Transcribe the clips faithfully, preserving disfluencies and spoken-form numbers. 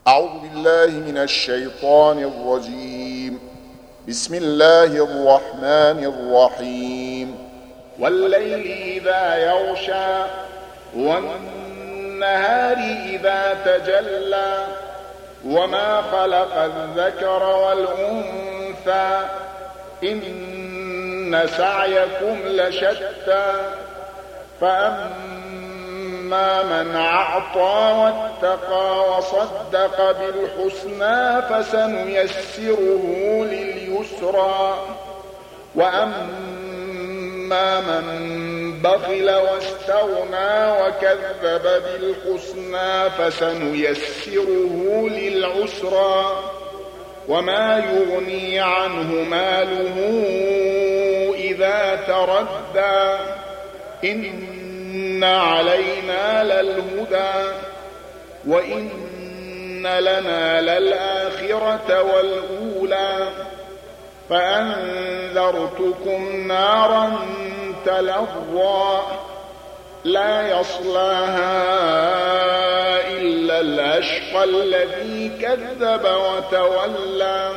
أعوذ بالله من الشيطان الرجيم. بسم الله الرحمن الرحيم. والليل إذا يغشى والنهار إذا تجلى وما خلق الذكر والأنثى إن سعيكم لشتى فأما من أعطى واتقى وصدق بالحسنى فسنيسره لليسرى وأما من بخل واستغنى وكذب بالحسنى فسنيسره للعسرى وما يغني عنه ماله إذا تردى إن علينا للهدى وإن لنا للآخرة والأولى فأنذرتكم نارا تلظى لا يصلاها إلا الأشقى الذي كذب وتولى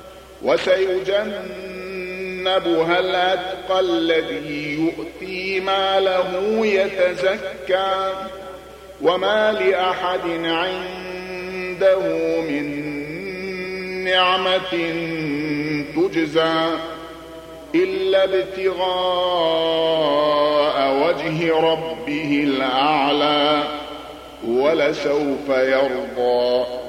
وسيجنبها الأتقى الذي يؤتي ماله يتزكى وما لأحد عنده من نعمة تجزى إلا ابتغاء وجه ربه الأعلى ولسوف يرضى.